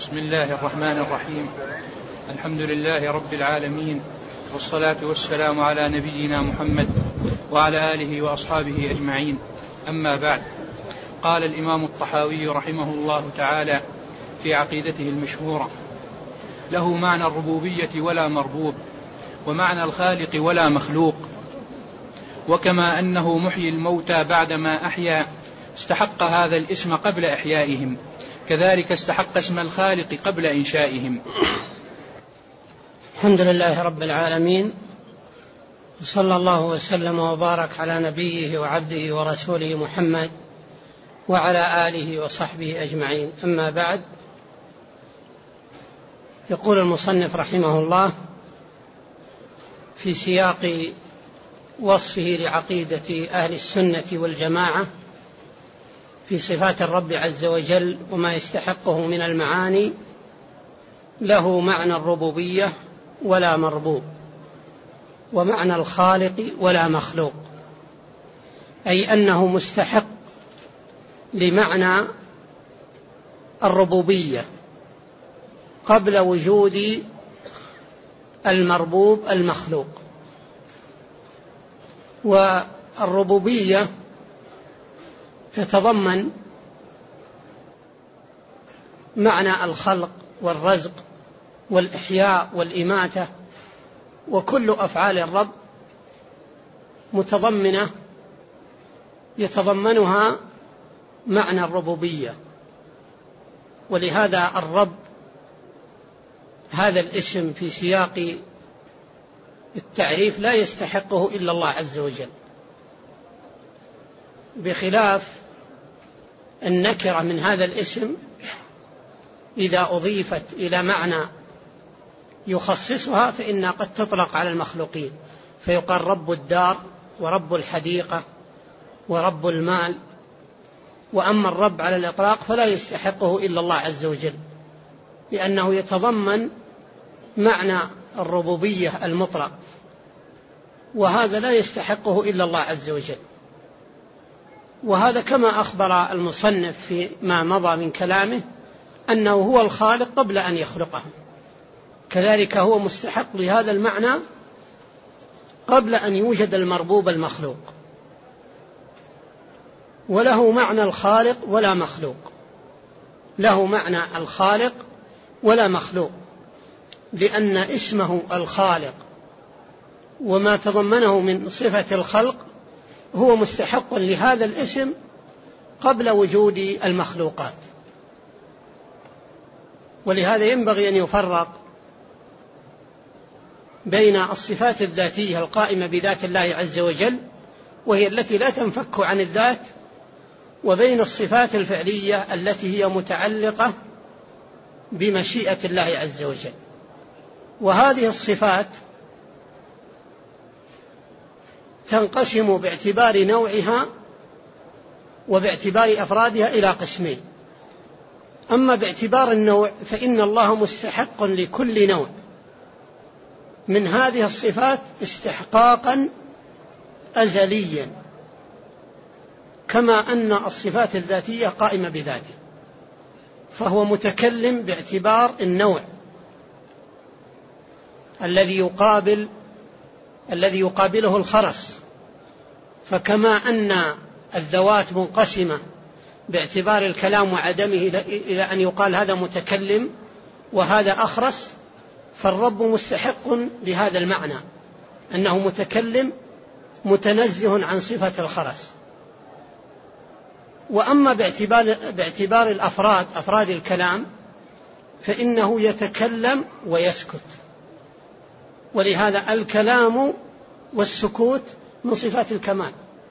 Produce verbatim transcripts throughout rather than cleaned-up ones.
بسم الله الرحمن الرحيم. الحمد لله رب العالمين، والصلاة والسلام على نبينا محمد وعلى آله وأصحابه أجمعين. أما بعد، قال الإمام الطحاوي رحمه الله تعالى في عقيدته المشهورة: له معنى الربوبية ولا مربوب، ومعنى الخالق ولا مخلوق. وكما أنه محيي الموتى بعدما أحيا استحق هذا الاسم قبل إحيائهم، كذلك استحق اسم الخالق قبل إنشائهم. الحمد لله رب العالمين، صلى الله وسلم وبارك على نبيه وعبده ورسوله محمد وعلى آله وصحبه أجمعين. أما بعد، يقول المصنف رحمه الله في سياق وصفه لعقيدة أهل السنة والجماعة في صفات الرب عز وجل وما يستحقه من المعاني: له معنى الربوبية ولا مربوب، ومعنى الخالق ولا مخلوق، أي أنه مستحق لمعنى الربوبية قبل وجود المربوب المخلوق. والربوبية تتضمن معنى الخلق والرزق والإحياء والإماتة، وكل أفعال الرب متضمنة يتضمنها معنى الربوبية. ولهذا الرب هذا الاسم في سياق التعريف لا يستحقه إلا الله عز وجل، بخلاف النكرة من هذا الاسم إذا أضيفت إلى معنى يخصصها فإنها قد تطلق على المخلوقين، فيقال رب الدار ورب الحديقة ورب المال. وأما الرب على الإطلاق فلا يستحقه إلا الله عز وجل، لأنه يتضمن معنى الربوبية المطلق، وهذا لا يستحقه إلا الله عز وجل. وهذا كما أخبر المصنف فيما مضى من كلامه أنه هو الخالق قبل أن يخلقهم، كذلك هو مستحق لهذا المعنى قبل أن يوجد المربوب المخلوق. وله معنى الخالق ولا مخلوق، له معنى الخالق ولا مخلوق، لأن اسمه الخالق وما تضمنه من صفة الخلق هو مستحق لهذا الاسم قبل وجود المخلوقات. ولهذا ينبغي أن يفرق بين الصفات الذاتية القائمة بذات الله عز وجل وهي التي لا تنفك عن الذات، وبين الصفات الفعلية التي هي متعلقة بمشيئة الله عز وجل. وهذه الصفات تنقسم باعتبار نوعها وباعتبار أفرادها إلى قسمين. أما باعتبار النوع فإن الله مستحق لكل نوع من هذه الصفات استحقاقا أزليا، كما أن الصفات الذاتية قائمة بذاته، فهو متكلم باعتبار النوع الذي يقابل الذي يقابله الخرس. فكما أن الذوات منقسمة باعتبار الكلام وعدمه إلى أن يقال هذا متكلم وهذا أخرس، فالرب مستحق لهذا المعنى أنه متكلم متنزه عن صفة الخرس. وأما باعتبار, باعتبار الأفراد أفراد الكلام فإنه يتكلم ويسكت، ولهذا الكلام والسكوت من صفات الكمال.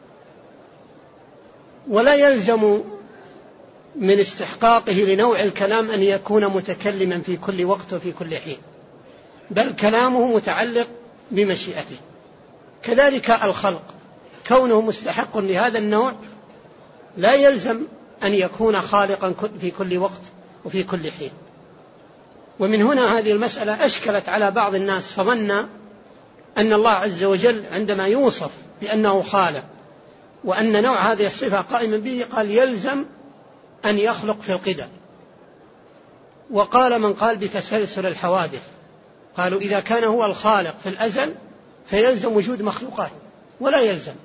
ولا يلزم من استحقاقه لنوع الكلام أن يكون متكلما في كل وقت وفي كل حين، بل كلامه متعلق بمشيئته. كذلك الخلق، كونه مستحق لهذا النوع لا يلزم أن يكون خالقا في كل وقت وفي كل حين. ومن هنا هذه المسألة أشكلت على بعض الناس، فظن أن الله عز وجل عندما يوصف بأنه خالق وأن نوع هذه الصفة قائما به قال يلزم أن يخلق في القدم، وقال من قال بتسلسل الحوادث، قالوا إذا كان هو الخالق في الأزل فيلزم وجود مخلوقات، ولا يلزم،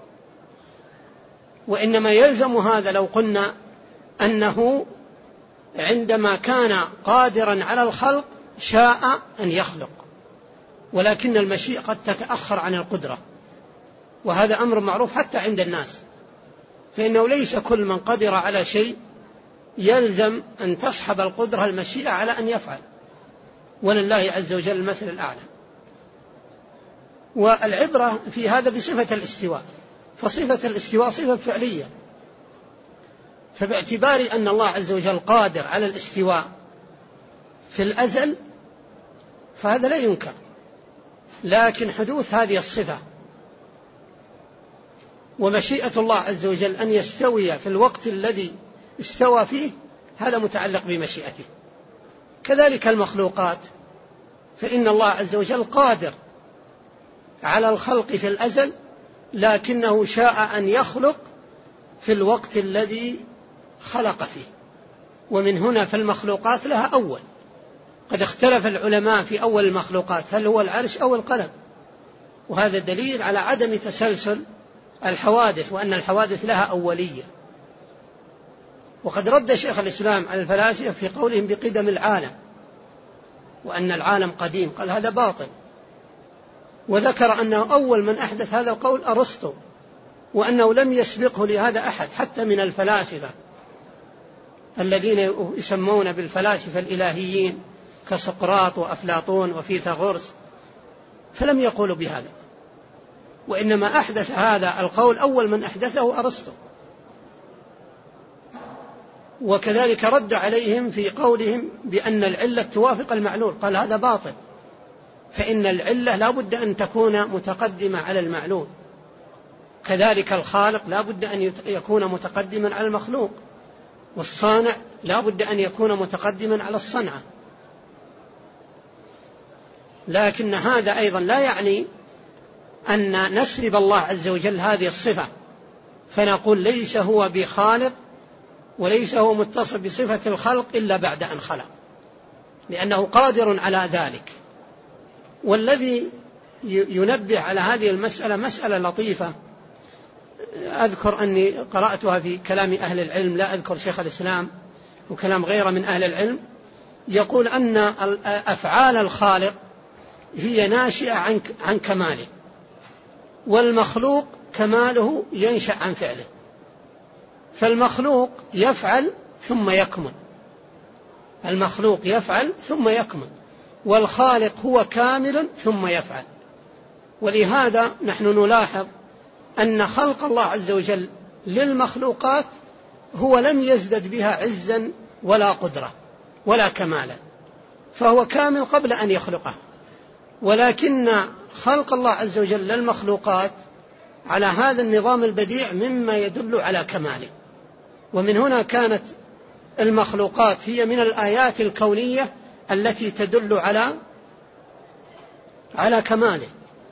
وإنما يلزم هذا لو قلنا أنه عندما كان قادرا على الخلق شاء أن يخلق، ولكن المشيئة قد تتأخر عن القدرة، وهذا أمر معروف حتى عند الناس، فإنه ليس كل من قدر على شيء يلزم أن تصحب القدرة المشيئة على أن يفعل، ولله عز وجل المثل الأعلى. والعبرة في هذا بصفة الاستواء، فصفة الاستواء صفة فعلية، فباعتبار أن الله عز وجل قادر على الاستواء في الأزل فهذا لا ينكر، لكن حدوث هذه الصفة ومشيئة الله عز وجل أن يستوي في الوقت الذي استوى فيه هذا متعلق بمشيئته. كذلك المخلوقات، فإن الله عز وجل قادر على الخلق في الأزل، لكنه شاء أن يخلق في الوقت الذي خلق فيه، ومن هنا فالمخلوقات لها أول. قد اختلف العلماء في أول المخلوقات هل هو العرش أو القلم، وهذا دليل على عدم تسلسل الحوادث، وأن الحوادث لها أولية. وقد رد شيخ الإسلام على الفلاسفة في قولهم بقدم العالم، وأن العالم قديم، قال هذا باطل، وذكر أنه أول من أحدث هذا القول أرسطو، وأنه لم يسبقه لهذا أحد حتى من الفلاسفة الذين يسمون بالفلاسفة الإلهيين كسقراط وأفلاطون وفيثاغورس، فلم يقولوا بهذا، وإنما أحدث هذا القول أول من أحدثه أرسطو. وكذلك رد عليهم في قولهم بأن العلة توافق المعلول، قال هذا باطل، فإن العلة لا بد أن تكون متقدمة على المعلول، كذلك الخالق لا بد أن يكون متقدما على المخلوق، والصانع لا بد أن يكون متقدما على الصنعة. لكن هذا أيضا لا يعني أن نسلب الله عز وجل هذه الصفة فنقول ليس هو بخالق وليس هو متصف بصفة الخلق إلا بعد أن خلق، لأنه قادر على ذلك. والذي ينبه على هذه المسألة مسألة لطيفة، أذكر أني قرأتها في كلام أهل العلم، لا أذكر شيخ الإسلام وكلام غيره من أهل العلم، يقول أن أفعال الخالق هي ناشئة عن عن كماله، والمخلوق كماله ينشأ عن فعله، فالمخلوق يفعل ثم يكمل، المخلوق يفعل ثم يكمل، والخالق هو كامل ثم يفعل. ولهذا نحن نلاحظ أن خلق الله عز وجل للمخلوقات هو لم يزدد بها عزا ولا قدرة ولا كمالا، فهو كامل قبل أن يخلقه، ولكن خلق الله عز وجل للمخلوقات على هذا النظام البديع مما يدل على كماله. ومن هنا كانت المخلوقات هي من الآيات الكونية التي تدل على على كماله،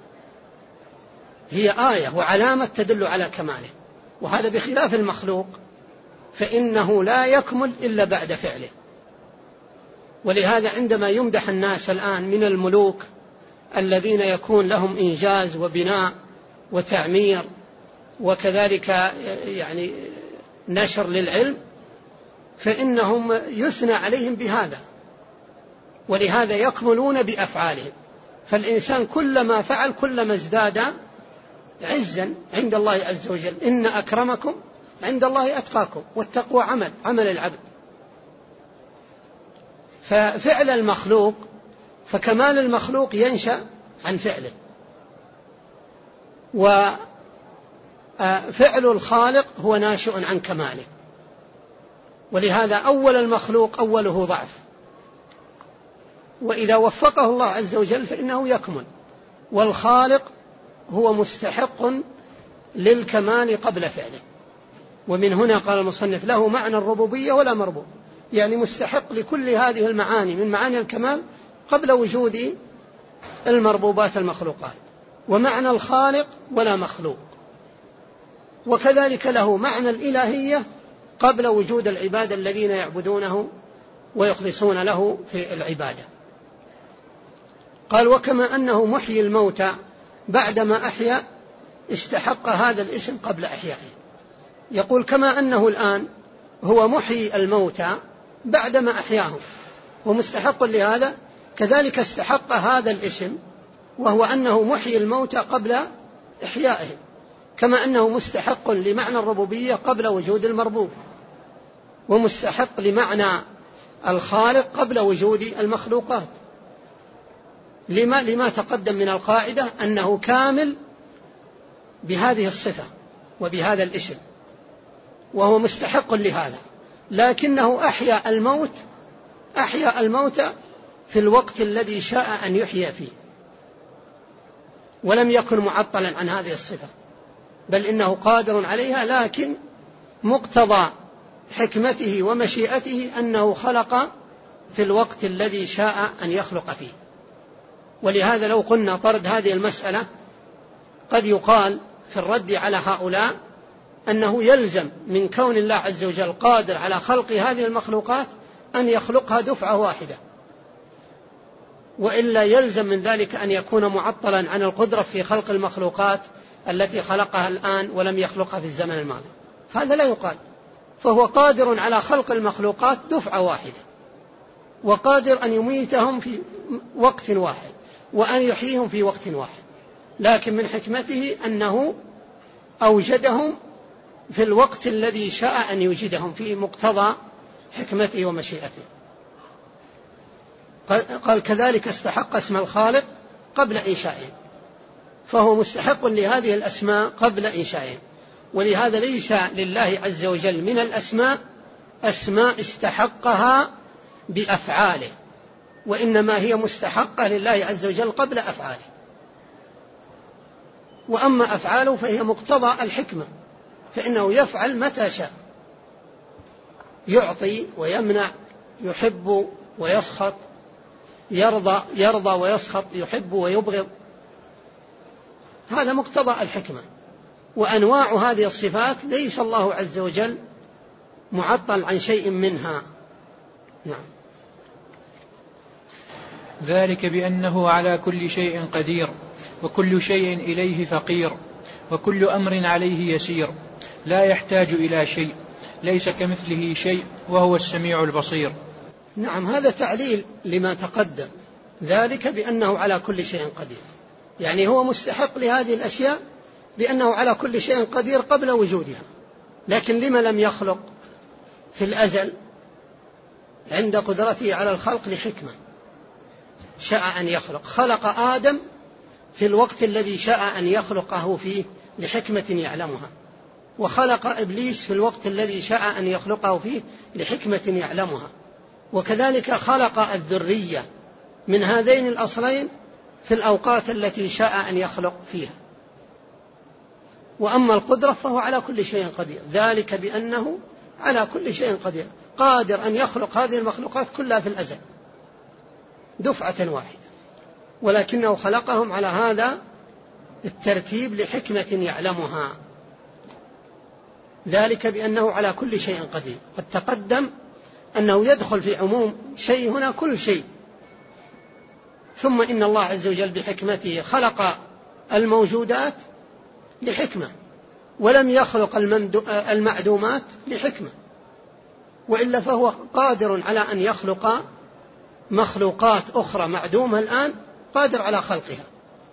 هي آية وعلامة تدل على كماله، وهذا بخلاف المخلوق فإنه لا يكمل إلا بعد فعله. ولهذا عندما يمدح الناس الآن من الملوك الذين يكون لهم إنجاز وبناء وتعمير وكذلك يعني نشر للعلم، فإنهم يثنى عليهم بهذا، ولهذا يكملون بأفعالهم. فالإنسان كلما فعل كلما ازداد عزا عند الله عز وجل. إن أكرمكم عند الله أتقاكم، والتقوى عمل عمل العبد. ففعل المخلوق، فكمال المخلوق ينشأ عن فعله، وفعل الخالق هو ناشئ عن كماله. ولهذا أول المخلوق أوله ضعف، وإذا وفقه الله عز وجل فإنه يكمل، والخالق هو مستحق للكمال قبل فعله. ومن هنا قال المصنف له معنى الربوبية ولا مربوب، يعني مستحق لكل هذه المعاني من معاني الكمال قبل وجود المربوبات المخلوقات، ومعنى الخالق ولا مخلوق، وكذلك له معنى الإلهية قبل وجود العباد الذين يعبدونه ويخلصون له في العبادة. قال وكما أنه محيي الموتى بعدما أحيا استحق هذا الاسم قبل إحيائه. يقول كما أنه الآن هو محيي الموتى بعدما أحياهم ومستحق لهذا، كذلك استحق هذا الاسم وهو أنه محيي الموتى قبل إحيائهم، كما أنه مستحق لمعنى الربوبية قبل وجود المربوب، ومستحق لمعنى الخالق قبل وجود المخلوقات، لما, لما تقدم من القاعدة أنه كامل بهذه الصفة وبهذا الاسم، وهو مستحق لهذا، لكنه أحيا الموت أحيا الموت في الوقت الذي شاء أن يحيى فيه، ولم يكن معطلا عن هذه الصفة، بل إنه قادر عليها، لكن مقتضى حكمته ومشيئته أنه خلق في الوقت الذي شاء أن يخلق فيه. ولهذا لو قلنا طرد هذه المسألة قد يقال في الرد على هؤلاء أنه يلزم من كون الله عز وجل قادر على خلق هذه المخلوقات أن يخلقها دفعة واحدة، وإلا يلزم من ذلك أن يكون معطلا عن القدرة في خلق المخلوقات التي خلقها الآن ولم يخلقها في الزمن الماضي، فهذا لا يقال. فهو قادر على خلق المخلوقات دفعة واحدة، وقادر أن يميتهم في وقت واحد وأن يحييهم في وقت واحد، لكن من حكمته أنه أوجدهم في الوقت الذي شاء أن يوجدهم في مقتضى حكمته ومشيئته. قال كذلك استحق اسم الخالق قبل إنشائه، فهو مستحق لهذه الأسماء قبل إنشائه. ولهذا ليس لله عز وجل من الأسماء أسماء استحقها بأفعاله، وإنما هي مستحقة لله عز وجل قبل أفعاله. وأما أفعاله فهي مقتضى الحكمة، فإنه يفعل متى شاء، يعطي ويمنع، يحب ويسخط، يرضى يرضى ويسخط، يحب ويبغض، هذا مقتضى الحكمة. وأنواع هذه الصفات ليس الله عز وجل معطل عن شيء منها. نعم. ذلك بأنه على كل شيء قدير، وكل شيء إليه فقير، وكل أمر عليه يسير، لا يحتاج إلى شيء، ليس كمثله شيء، وهو السميع البصير. نعم، هذا تعليل لما تقدم، ذلك بأنه على كل شيء قدير، يعني هو مستحق لهذه الأشياء بأنه على كل شيء قدير قبل وجودها. لكن لما لم يخلق في الأزل؟ عند قدرته على الخلق لحكمة شاء أن يخلق. خلق آدم في الوقت الذي شاء أن يخلقه فيه لحكمة يعلمها، وخلق إبليس في الوقت الذي شاء أن يخلقه فيه لحكمة يعلمها، وكذلك خلق الذرية من هذين الأصلين في الأوقات التي شاء أن يخلق فيها. وأما القدرة فهو على كل شيء قدير، ذلك بأنه على كل شيء قدير، قادر أن يخلق هذه المخلوقات كلها في الأزل دفعة واحدة، ولكنه خلقهم على هذا الترتيب لحكمة يعلمها. ذلك بأنه على كل شيء قدير، قد تقدم أنه يدخل في عموم شيء هنا كل شيء. ثم إن الله عز وجل بحكمته خلق الموجودات لحكمة، ولم يخلق المعدومات لحكمة، وإلا فهو قادر على أن يخلق مخلوقات أخرى معدومة الآن، قادر على خلقها،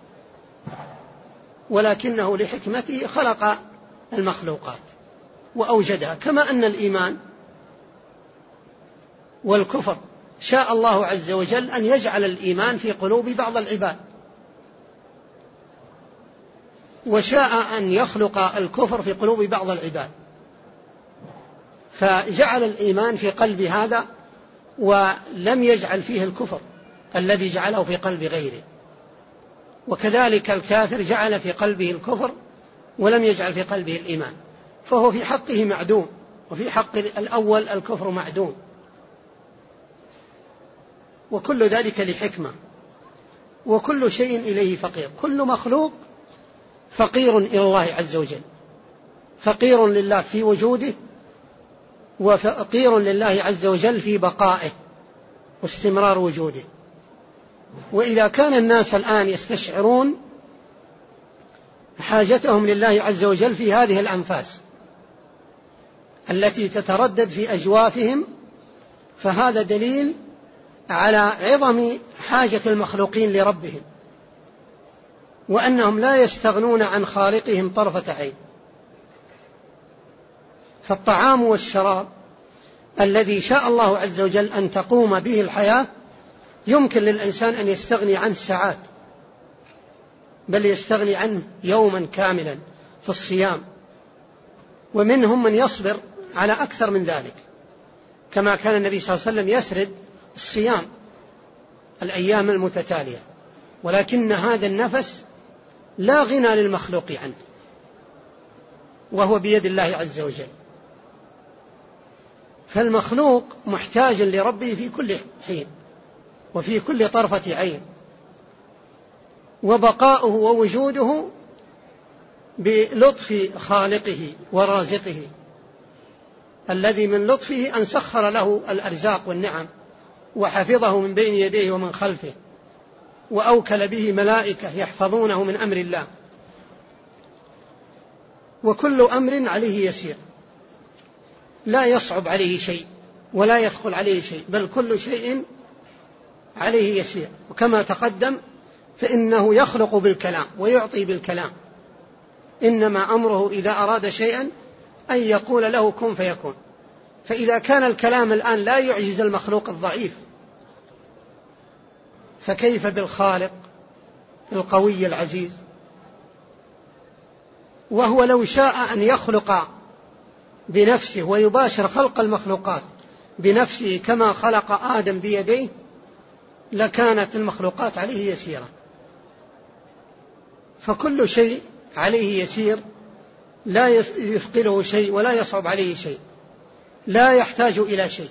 ولكنه لحكمته خلق المخلوقات وأوجدها. كما أن الإيمان والكفر شاء الله عز وجل أن يجعل الإيمان في قلوب بعض العباد، وشاء أن يخلق الكفر في قلوب بعض العباد، فجعل الإيمان في قلب هذا ولم يجعل فيه الكفر الذي جعله في قلب غيره، وكذلك الكافر جعل في قلبه الكفر ولم يجعل في قلبه الإيمان، فهو في حقه معدوم، وفي حق الأول الكفر معدوم، وكل ذلك لحكمة. وكل شيء إليه فقير، كل مخلوق فقير إلى الله عز وجل، فقير لله في وجوده، وفقير لله عز وجل في بقائه واستمرار وجوده. وإذا كان الناس الآن يستشعرون حاجتهم لله عز وجل في هذه الأنفاس التي تتردد في أجوافهم، فهذا دليل على عظم حاجة المخلوقين لربهم، وأنهم لا يستغنون عن خالقهم طرفة عين. فالطعام والشراب الذي شاء الله عز وجل أن تقوم به الحياة يمكن للإنسان أن يستغني عنه ساعات، بل يستغني عنه يوما كاملا في الصيام، ومنهم من يصبر على أكثر من ذلك، كما كان النبي صلى الله عليه وسلم يسرد الصيام الأيام المتتالية. ولكن هذا النفس لا غنى للمخلوق عنه، وهو بيد الله عز وجل. فالمخلوق محتاج لربه في كل حين وفي كل طرفة عين، وبقاؤه ووجوده بلطف خالقه ورازقه، الذي من لطفه أن سخر له الأرزاق والنعم وحفظه من بين يديه ومن خلفه، وأوكل به ملائكة يحفظونه من أمر الله. وكل أمر عليه يسير، لا يصعب عليه شيء ولا يثقل عليه شيء، بل كل شيء عليه يسير. وكما تقدم فإنه يخلق بالكلام ويعطي بالكلام، إنما أمره إذا أراد شيئا أن يقول له كن فيكون. فإذا كان الكلام الآن لا يعجز المخلوق الضعيف، فكيف بالخالق القوي العزيز؟ وهو لو شاء أن يخلق بنفسه ويباشر خلق المخلوقات بنفسه كما خلق آدم بيديه لكانت المخلوقات عليه يسيرة. فكل شيء عليه يسير، لا يثقله شيء ولا يصعب عليه شيء، لا يحتاج إلى شيء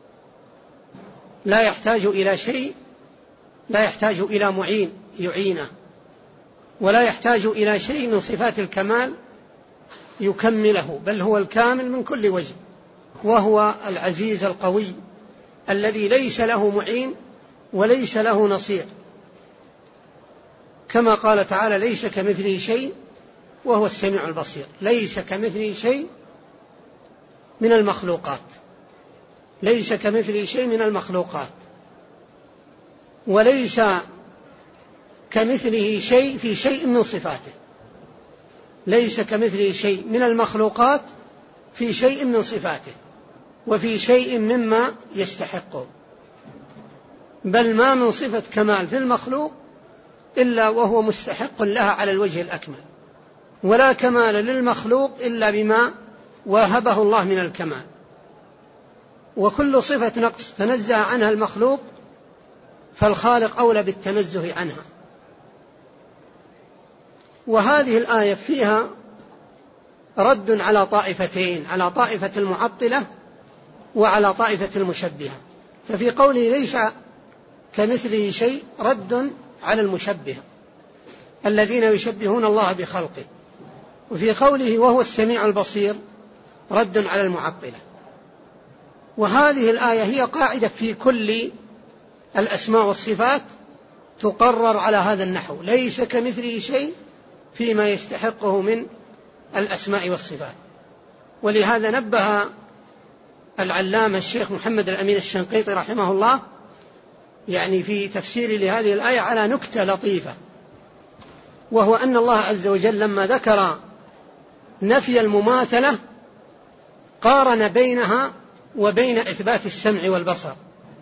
لا يحتاج إلى شيء لا يحتاج إلى معين يعينه، ولا يحتاج إلى شيء من صفات الكمال يكمله، بل هو الكامل من كل وجه، وهو العزيز القوي الذي ليس له معين وليس له نصير، كما قال تعالى ليس كمثله شيء وهو السميع البصير. ليس كمثله شيء من المخلوقات ليس كمثله شيء من المخلوقات وليس كمثله شيء في شيء من صفاته. ليس كمثله شيء من المخلوقات في شيء من صفاته وفي شيء مما يستحقه، بل ما من صفة كمال في المخلوق إلا وهو مستحق لها على الوجه الأكمل، ولا كمال للمخلوق إلا بما واهبه الله من الكمال. وكل صفة نقص تنزه عنها المخلوق فالخالق أولى بالتنزه عنها. وهذه الآية فيها رد على طائفتين، على طائفة المعطلة وعلى طائفة المشبهة. ففي قوله ليس كمثله شيء رد على المشبهة الذين يشبهون الله بخلقه، وفي قوله وهو السميع البصير رد على المعطلة. وهذه الآية هي قاعدة في كل الأسماء والصفات تقرر على هذا النحو، ليس كمثله شيء فيما يستحقه من الأسماء والصفات. ولهذا نبه العلامة الشيخ محمد الأمين الشنقيطي رحمه الله يعني في تفسير لهذه الآية على نكتة لطيفة، وهو أن الله عز وجل لما ذكر نفي المماثلة قارن بينها وبين إثبات السمع والبصر،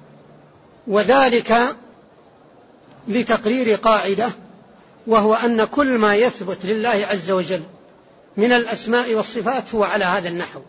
وذلك لتقرير قاعدة، وهو أن كل ما يثبت لله عز وجل من الأسماء والصفات هو على هذا النحو،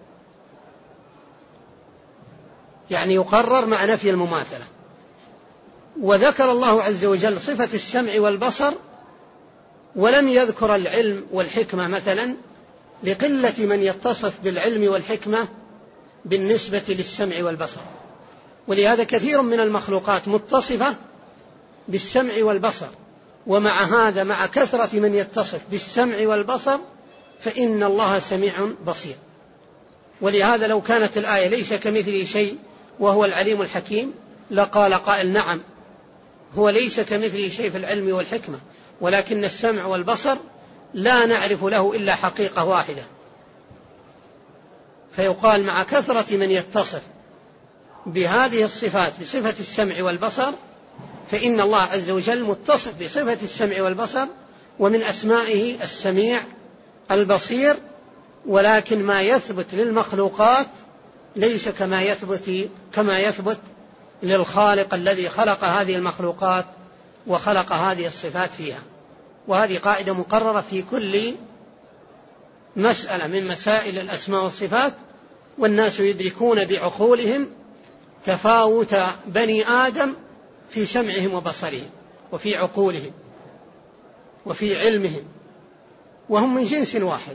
يعني يقرر مع نفي المماثلة. وذكر الله عز وجل صفة السمع والبصر ولم يذكر العلم والحكمة مثلا لقلة من يتصف بالعلم والحكمة بالنسبة للسمع والبصر. ولهذا كثير من المخلوقات متصفة بالسمع والبصر، ومع هذا مع كثرة من يتصف بالسمع والبصر فإن الله سميع بصير. ولهذا لو كانت الآية ليس كمثله شيء وهو العليم الحكيم لقال قائل نعم هو ليس كمثله شيء في العلم والحكمة، ولكن السمع والبصر لا نعرف له إلا حقيقة واحدة. فيقال مع كثرة من يتصف بهذه الصفات بصفة السمع والبصر فإن الله عز وجل متصف بصفة السمع والبصر، ومن أسمائه السميع البصير، ولكن ما يثبت للمخلوقات ليس كما يثبت كما يثبت للخالق الذي خلق هذه المخلوقات وخلق هذه الصفات فيها. وهذه قاعدة مقررة في كل مسألة من مسائل الأسماء والصفات، والناس يدركون بعقولهم تفاوت بني آدم في سمعهم وبصرهم وفي عقولهم وفي علمهم، وهم من جنس واحد،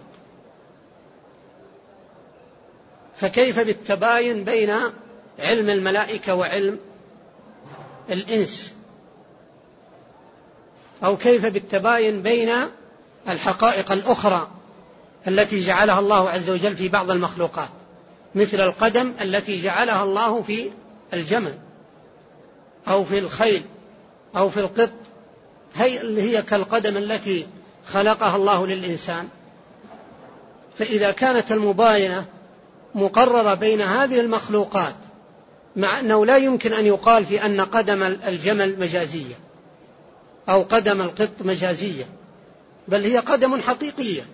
فكيف بالتباين بين علم الملائكة وعلم الإنس؟ أو كيف بالتباين بين الحقائق الأخرى التي جعلها الله عز وجل في بعض المخلوقات، مثل القدم التي جعلها الله في الجمل أو في الخيل أو في القط، هي هي كالقدم التي خلقها الله للإنسان. فإذا كانت المباينة مقررة بين هذه المخلوقات، مع أنه لا يمكن أن يقال في أن قدم الجمل مجازية أو قدم القط مجازية، بل هي قدم حقيقية،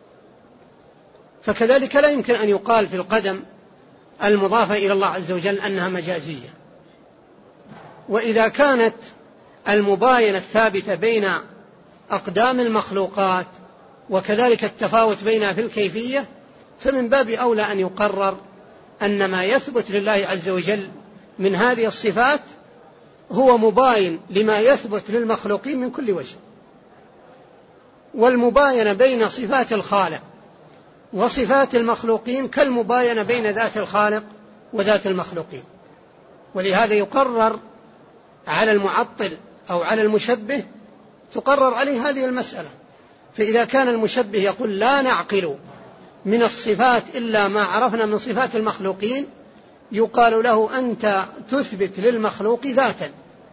فكذلك لا يمكن أن يقال في القدم المضافة إلى الله عز وجل أنها مجازية. وإذا كانت المباينة الثابتة بين أقدام المخلوقات وكذلك التفاوت بينها في الكيفية، فمن باب أولى أن يقرر أن ما يثبت لله عز وجل من هذه الصفات هو مباين لما يثبت للمخلوقين من كل وجه. والمباينة بين صفات الخالق وصفات المخلوقين كالمباينة بين ذات الخالق وذات المخلوقين. ولهذا يقرر على المعطل أو على المشبه تقرر عليه هذه المسألة. فإذا كان المشبه يقول لا نعقل من الصفات إلا ما عرفنا من صفات المخلوقين، يقال له أنت تثبت للمخلوق ذاتا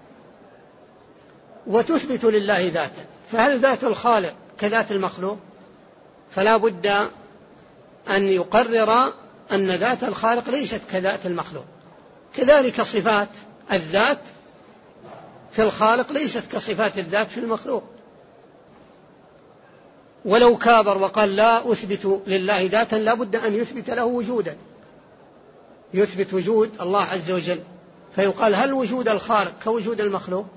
وتثبت لله ذاتا، فهل ذات الخالق كذات المخلوق؟ فلا بد أن يقرر أن ذات الخالق ليست كذات المخلوق. كذلك صفات الذات في الخالق ليست كصفات الذات في المخلوق. ولو كابر وقال لا أثبت لله ذاتا لا بد أن يثبت له وجودا، يثبت وجود الله عز وجل، فيقال هل وجود الخالق كوجود المخلوق؟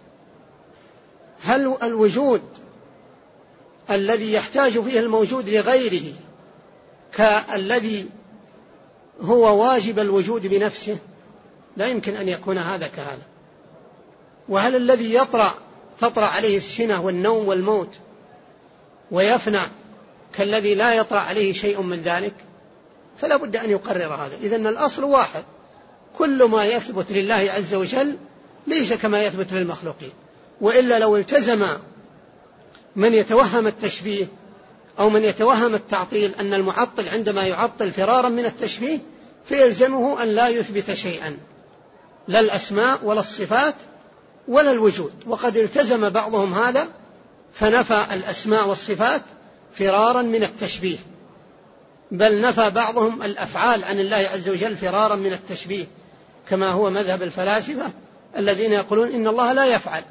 هل الوجود الذي يحتاج فيه الموجود لغيره كالذي هو واجب الوجود بنفسه؟ لا يمكن أن يكون هذا كهذا. وهل الذي يطرأ تطرأ عليه السنة والنوم والموت ويفنى كالذي لا يطرأ عليه شيء من ذلك؟ فلا بد أن يقرر هذا. إذن الأصل واحد، كل ما يثبت لله عز وجل ليس كما يثبت للمخلوقين. وإلا لو التزم من يتوهم التشبيه أو من يتوهم التعطيل أن المعطل عندما يعطل فرارا من التشبيه فيلزمه أن لا يثبت شيئا، لا الأسماء ولا الصفات ولا الوجود. وقد التزم بعضهم هذا فنفى الأسماء والصفات فرارا من التشبيه، بل نفى بعضهم الأفعال عن الله عز وجل فرارا من التشبيه، كما هو مذهب الفلاسفة الذين يقولون إن الله لا يفعل،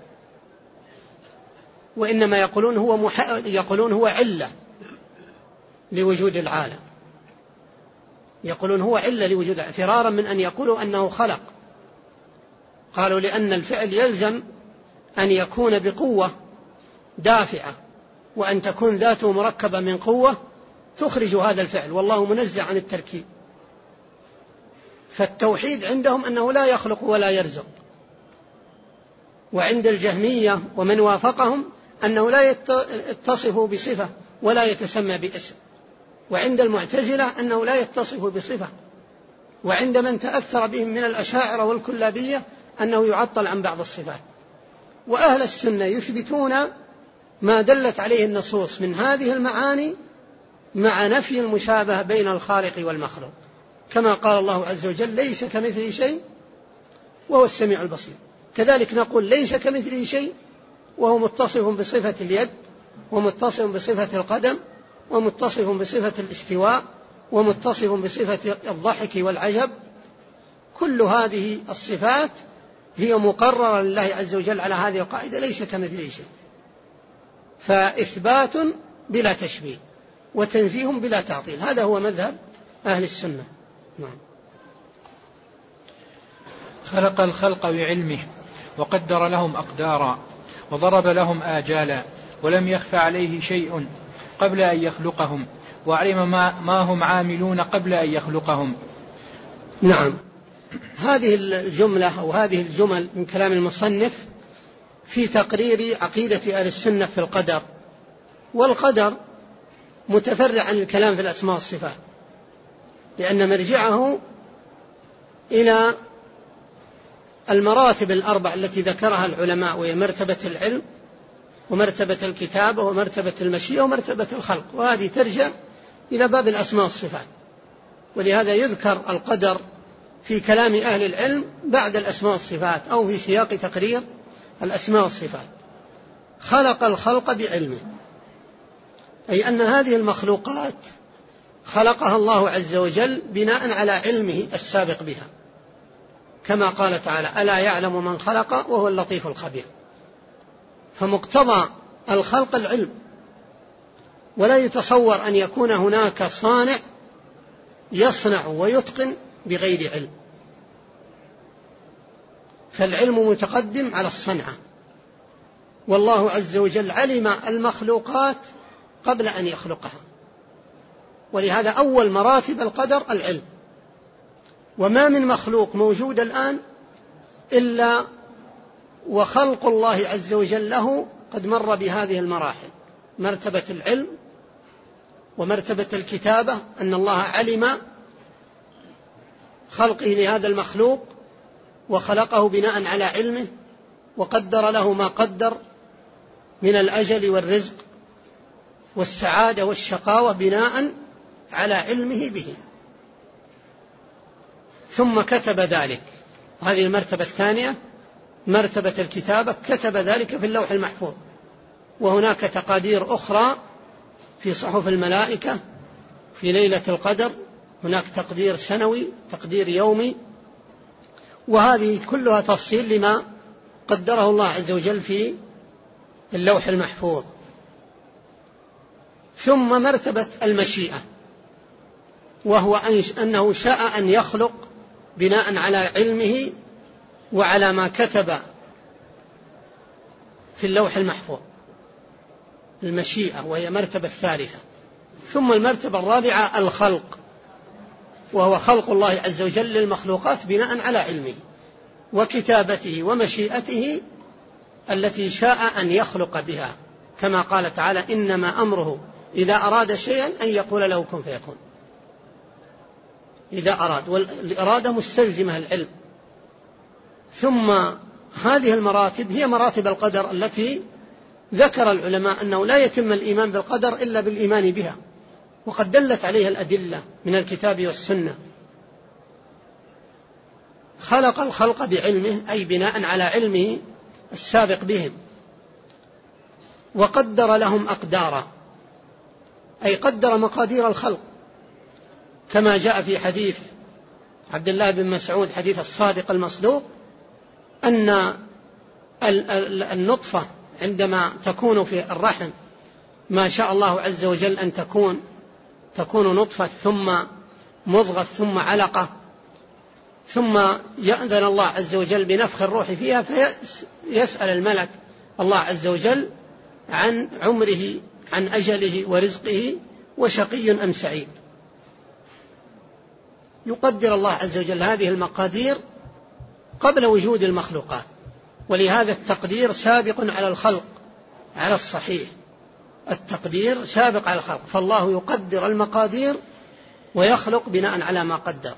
وإنما يقولون هو, مح... يقولون هو علة لوجود العالم، يقولون هو علة لوجود العالم فرارا من أن يقولوا أنه خلق. قالوا لأن الفعل يلزم أن يكون بقوة دافعة، وأن تكون ذاته مركبة من قوة تخرج هذا الفعل، والله منزه عن التركيب. فالتوحيد عندهم أنه لا يخلق ولا يرزق. وعند الجهمية ومن وافقهم أنه لا يتصف بصفة ولا يتسمى باسم. وعند المعتزلة أنه لا يتصف بصفة. وعند من تأثر بهم من الأشاعرة والكلابية أنه يعطل عن بعض الصفات. وأهل السنة يثبتون ما دلت عليه النصوص من هذه المعاني مع نفي المشابهة بين الخالق والمخلوق، كما قال الله عز وجل ليس كمثله شيء وهو السميع البصير. كذلك نقول ليس كمثله شيء وهو متصف بصفة اليد، ومتصف بصفة القدم، ومتصف بصفة الاستواء، ومتصف بصفة الضحك والعجب. كل هذه الصفات هي مقررة لله عز وجل على هذه القاعدة، ليس كمثله شيء. فإثبات بلا تشبيه وتنزيه بلا تعطيل، هذا هو مذهب أهل السنة. نعم. خلق الخلق بعلمه وقدر لهم أقدارا وضرب لهم آجالا ولم يخف عليه شيء قبل أن يخلقهم، وعلم ما, ما هم عاملون قبل أن يخلقهم. نعم. هذه الجملة أو هذه الجمل من كلام المصنف في تقرير عقيدة أهل السنة في القدر. والقدر متفرع عن الكلام في الأسماء والصفات، لأن مرجعه إلى المراتب الأربع التي ذكرها العلماء، وهي مرتبة العلم ومرتبة الكتابة ومرتبة المشيئة ومرتبة الخلق، وهذه ترجع إلى باب الأسماء والصفات. ولهذا يذكر القدر في كلام أهل العلم بعد الأسماء والصفات أو في سياق تقرير الأسماء والصفات. خلق الخلق بعلمه، أي أن هذه المخلوقات خلقها الله عز وجل بناء على علمه السابق بها، كما قال تعالى: ألا يعلم من خلق وهو اللطيف الخبير. فمقتضى الخلق العلم، ولا يتصور أن يكون هناك صانع يصنع ويتقن بغير علم، فالعلم متقدم على الصنعة، والله عز وجل علم المخلوقات قبل أن يخلقها. ولهذا أول مراتب القدر العلم، وما من مخلوق موجود الآن إلا وخلق الله عز وجل له قد مر بهذه المراحل: مرتبة العلم ومرتبة الكتابة، أن الله علم خلقه لهذا المخلوق وخلقه بناء على علمه، وقدر له ما قدر من الأجل والرزق والسعادة والشقاوة بناء على علمه به، ثم كتب ذلك. هذه المرتبة الثانية مرتبة الكتابة، كتب ذلك في اللوح المحفوظ. وهناك تقادير أخرى في صحف الملائكة في ليلة القدر، هناك تقدير سنوي، تقدير يومي، وهذه كلها تفصيل لما قدره الله عز وجل في اللوح المحفوظ. ثم مرتبة المشيئة، وهو أنه شاء أن يخلق بناء على علمه وعلى ما كتب في اللوح المحفوظ، المشيئة، وهي مرتبة الثالثة. ثم المرتبة الرابعة الخلق، وهو خلق الله عز وجل للمخلوقات بناء على علمه وكتابته ومشيئته التي شاء أن يخلق بها، كما قال تعالى: إنما أمره إذا أراد شيئا أن يقول له كن فيكون. إذا أراد، والإرادة مستلزمة العلم. ثم هذه المراتب هي مراتب القدر التي ذكر العلماء أنه لا يتم الإيمان بالقدر إلا بالإيمان بها، وقد دلت عليها الأدلة من الكتاب والسنة. خلق الخلق بعلمه، أي بناء على علمه السابق بهم. وقدر لهم أقدارا، أي قدر مقادير الخلق، كما جاء في حديث عبد الله بن مسعود حديث الصادق المصدوق، أن النطفة عندما تكون في الرحم ما شاء الله عز وجل أن تكون تكون نطفة ثم مضغة ثم علقة، ثم يأذن الله عز وجل بنفخ الروح فيها، فيسأل الملك الله عز وجل عن عمره، عن أجله ورزقه، وشقي أم سعيد. يقدر الله عز وجل هذه المقادير قبل وجود المخلوقات، ولهذا التقدير سابق على الخلق على الصحيح، التقدير سابق على الخلق، فالله يقدر المقادير ويخلق بناء على ما قدر.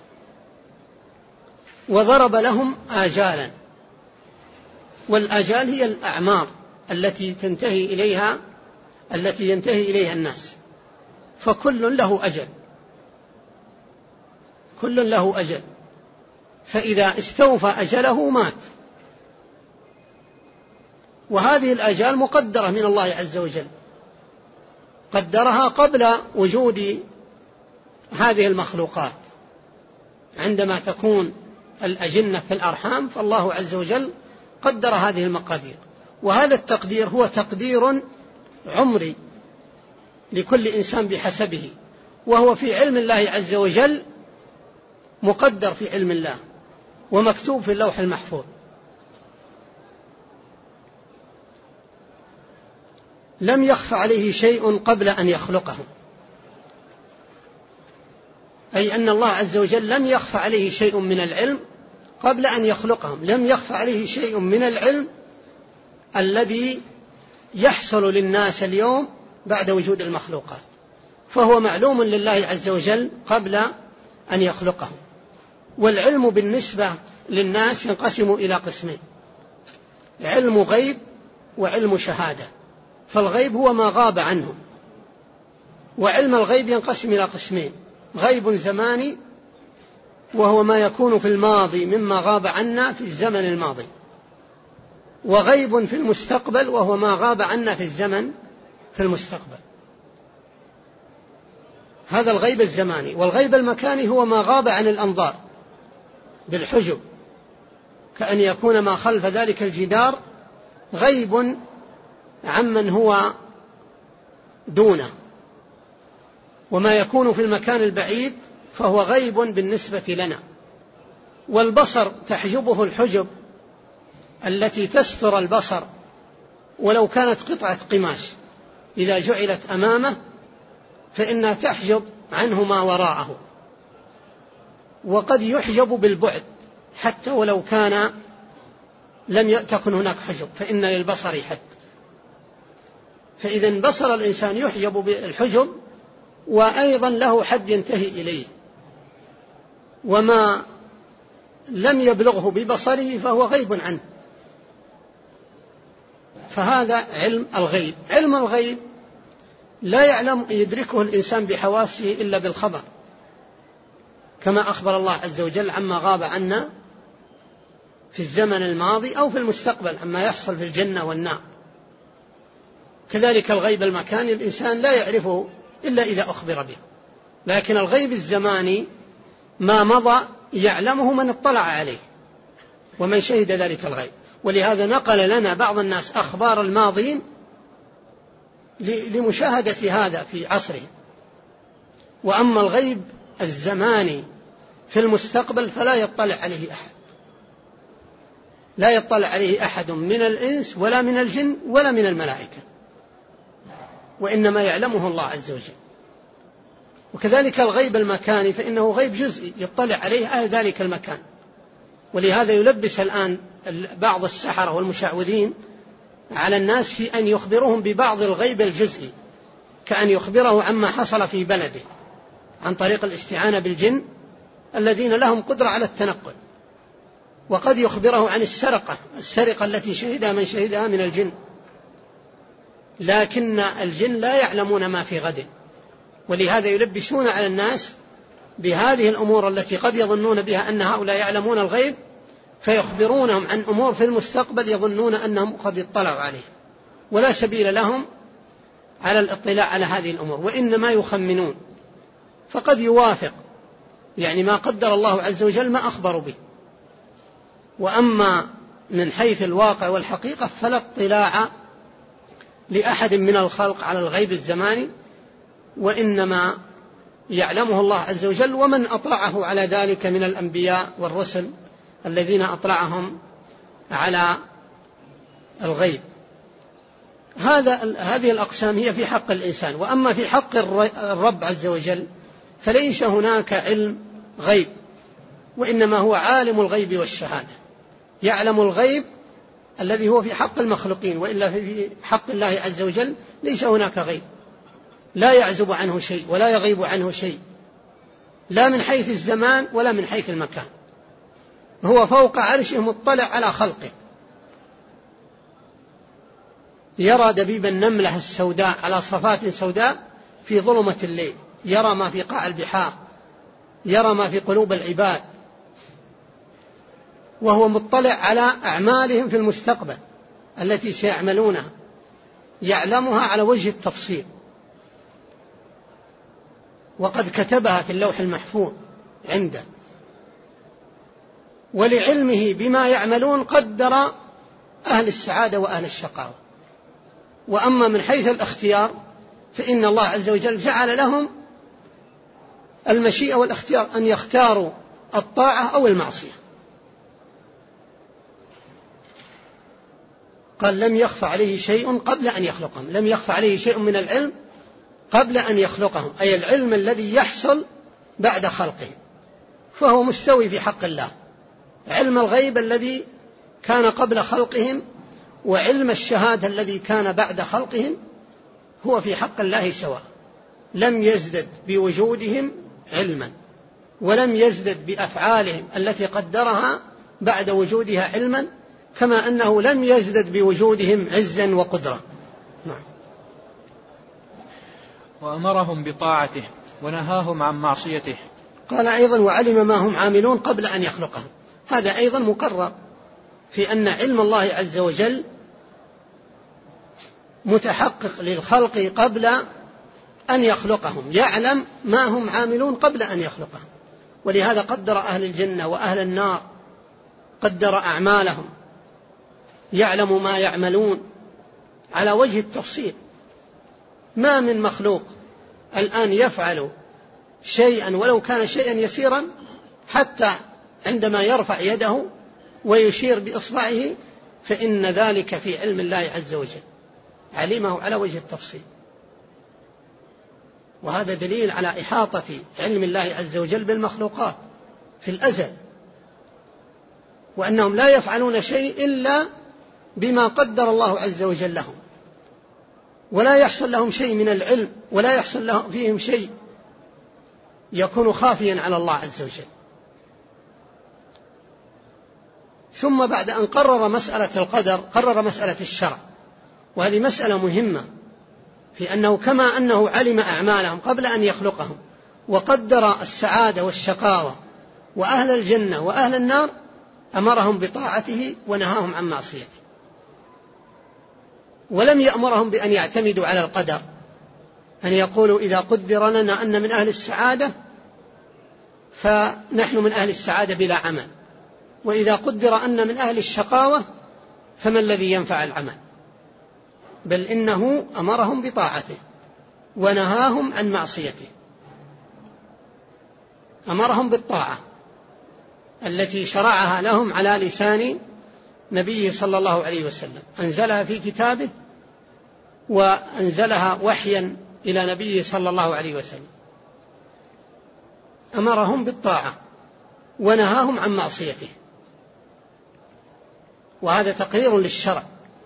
وضرب لهم آجالا، والآجال هي الأعمار التي تنتهي إليها التي ينتهي إليها الناس، فكل له أجل، كل له أجل. فإذا استوفى أجله مات. وهذه الآجال مقدرة من الله عز وجل، قدرها قبل وجود هذه المخلوقات. عندما تكون الأجنة في الأرحام فالله عز وجل قدر هذه المقادير، وهذا التقدير هو تقدير عمري لكل إنسان بحسبه، وهو في علم الله عز وجل، مقدر في علم الله ومكتوب في اللوح المحفوظ. لم يخف عليه شيء قبل أن يخلقه، أي أن الله عز وجل لم يخف عليه شيء من العلم قبل أن يخلقهم، لم يخف عليه شيء من العلم الذي يحصل للناس اليوم بعد وجود المخلوقات، فهو معلوم لله عز وجل قبل أن يخلقهم. والعلم بالنسبة للناس ينقسم إلى قسمين: علم غيب وعلم شهادة. فالغيب هو ما غاب عنهم، وعلم الغيب ينقسم إلى قسمين: غيب زماني وهو ما يكون في الماضي مما غاب عنا في الزمن الماضي، وغيب في المستقبل وهو ما غاب عنا في الزمن في المستقبل. هذا الغيب الزماني. والغيب المكاني هو ما غاب عن الأنظار بالحجب، كأن يكون ما خلف ذلك الجدار غيب عمن هو دونه، وما يكون في المكان البعيد فهو غيب بالنسبة لنا. والبصر تحجبه الحجب التي تستر البصر ولو كانت قطعة قماش، إذا جعلت أمامه فإنها تحجب عنه ما وراءه. وقد يحجب بالبعد حتى ولو كان لم تكن هناك حجب، فإن للبصر حد. فإذا بصر الإنسان يحجب بالحجب، وأيضا له حد ينتهي إليه، وما لم يبلغه ببصره فهو غيب عنه. فهذا علم الغيب. علم الغيب لا يعلم يدركه الإنسان بحواسه إلا بالخبر، كما أخبر الله عز وجل عما غاب عنا في الزمن الماضي أو في المستقبل عما يحصل في الجنة والنار. كذلك الغيب المكاني الإنسان لا يعرفه إلا إذا أخبر به، لكن الغيب الزماني ما مضى يعلمه من اطلع عليه ومن شهد ذلك الغيب. ولهذا نقل لنا بعض الناس أخبار الماضين لمشاهدة هذا في عصرهم. وأما الغيب الزماني في المستقبل فلا يطلع عليه أحد، لا يطلع عليه أحد من الإنس ولا من الجن ولا من الملائكة، وإنما يعلمه الله عز وجل. وكذلك الغيب المكاني فإنه غيب جزئي يطلع عليه أهل ذلك المكان. ولهذا يلبس الآن بعض السحرة والمشعوذين على الناس في أن يخبرهم ببعض الغيب الجزئي، كأن يخبره عما حصل في بلده عن طريق الاستعانة بالجن الذين لهم قدرة على التنقل، وقد يخبره عن السرقة السرقة التي شهدها من شهدها من الجن، لكن الجن لا يعلمون ما في غد. ولهذا يلبسون على الناس بهذه الأمور التي قد يظنون بها أن هؤلاء يعلمون الغيب، فيخبرونهم عن أمور في المستقبل يظنون أنهم قد اطلعوا عليه، ولا سبيل لهم على الاطلاع على هذه الأمور، وإنما يخمنون. فقد يوافق يعني ما قدر الله عز وجل ما أخبروا به. وأما من حيث الواقع والحقيقة فلا اطلاع لأحد من الخلق على الغيب الزماني، وإنما يعلمه الله عز وجل ومن أطلعه على ذلك من الأنبياء والرسل الذين أطلعهم على الغيب. هذا هذه الأقسام هي في حق الإنسان. وأما في حق الرب عز وجل فليس هناك علم غيب، وإنما هو عالم الغيب والشهادة، يعلم الغيب الذي هو في حق المخلوقين، وإلا في حق الله عز وجل ليس هناك غيب، لا يعزب عنه شيء ولا يغيب عنه شيء، لا من حيث الزمان ولا من حيث المكان. هو فوق عرشه مطلع على خلقه، يرى دبيب النملة السوداء على صفات سوداء في ظلمة الليل، يرى ما في قاع البحار، يرى ما في قلوب العباد، وهو مطلع على أعمالهم في المستقبل التي سيعملونها، يعلمها على وجه التفصيل، وقد كتبها في اللوح المحفوظ عنده. ولعلمه بما يعملون قدر أهل السعادة وأهل الشقاوة. وأما من حيث الاختيار فإن الله عز وجل جعل لهم المشيئة والاختيار، أن يختاروا الطاعة أو المعصية. قال لم يخف عليه شيء قبل أن يخلقهم، لم يخف عليه شيء من العلم قبل أن يخلقهم، أي العلم الذي يحصل بعد خلقهم، فهو مستوي في حق الله. علم الغيب الذي كان قبل خلقهم وعلم الشهادة الذي كان بعد خلقهم هو في حق الله سواء، لم يزدد بوجودهم علما، ولم يزدد بأفعالهم التي قدرها بعد وجودها علما، كما أنه لم يزدد بوجودهم عزا وقدرة. نعم. وأمرهم بطاعته ونهاهم عن معصيته. قال أيضا وعلم ما هم عاملون قبل أن يخلقهم. هذا أيضا مقرر في أن علم الله عز وجل متحقق للخلق قبل أن يخلقهم، يعلم ما هم عاملون قبل أن يخلقهم. ولهذا قدر أهل الجنة وأهل النار، قدر أعمالهم، يعلم ما يعملون على وجه التفصيل. ما من مخلوق الآن يفعل شيئا ولو كان شيئا يسيرا، حتى عندما يرفع يده ويشير بإصبعه فإن ذلك في علم الله عز وجل، علمه على وجه التفصيل. وهذا دليل على إحاطة علم الله عز وجل بالمخلوقات في الأزل، وأنهم لا يفعلون شيء إلا بما قدر الله عز وجل لهم، ولا يحصل لهم شيء من العلم، ولا يحصل لهم فيهم شيء يكون خافيا على الله عز وجل. ثم بعد أن قرر مسألة القدر قرر مسألة الشرع، وهذه مسألة مهمة، في أنه كما أنه علم أعمالهم قبل أن يخلقهم وقدر السعادة والشقاوة وأهل الجنة وأهل النار، أمرهم بطاعته ونهاهم عن معصيته، ولم يأمرهم بأن يعتمدوا على القدر، أن يقولوا إذا قدر لنا أن من أهل السعادة فنحن من أهل السعادة بلا عمل، وإذا قدر أن من أهل الشقاوة فما الذي ينفع العمل. بل إنه أمرهم بطاعته ونهاهم عن معصيته، أمرهم بالطاعة التي شرعها لهم على لسان نبيه صلى الله عليه وسلم، أنزلها في كتابه وأنزلها وحيا إلى نبيه صلى الله عليه وسلم. أمرهم بالطاعة ونهاهم عن معصيته، وهذا تقرير للشرع،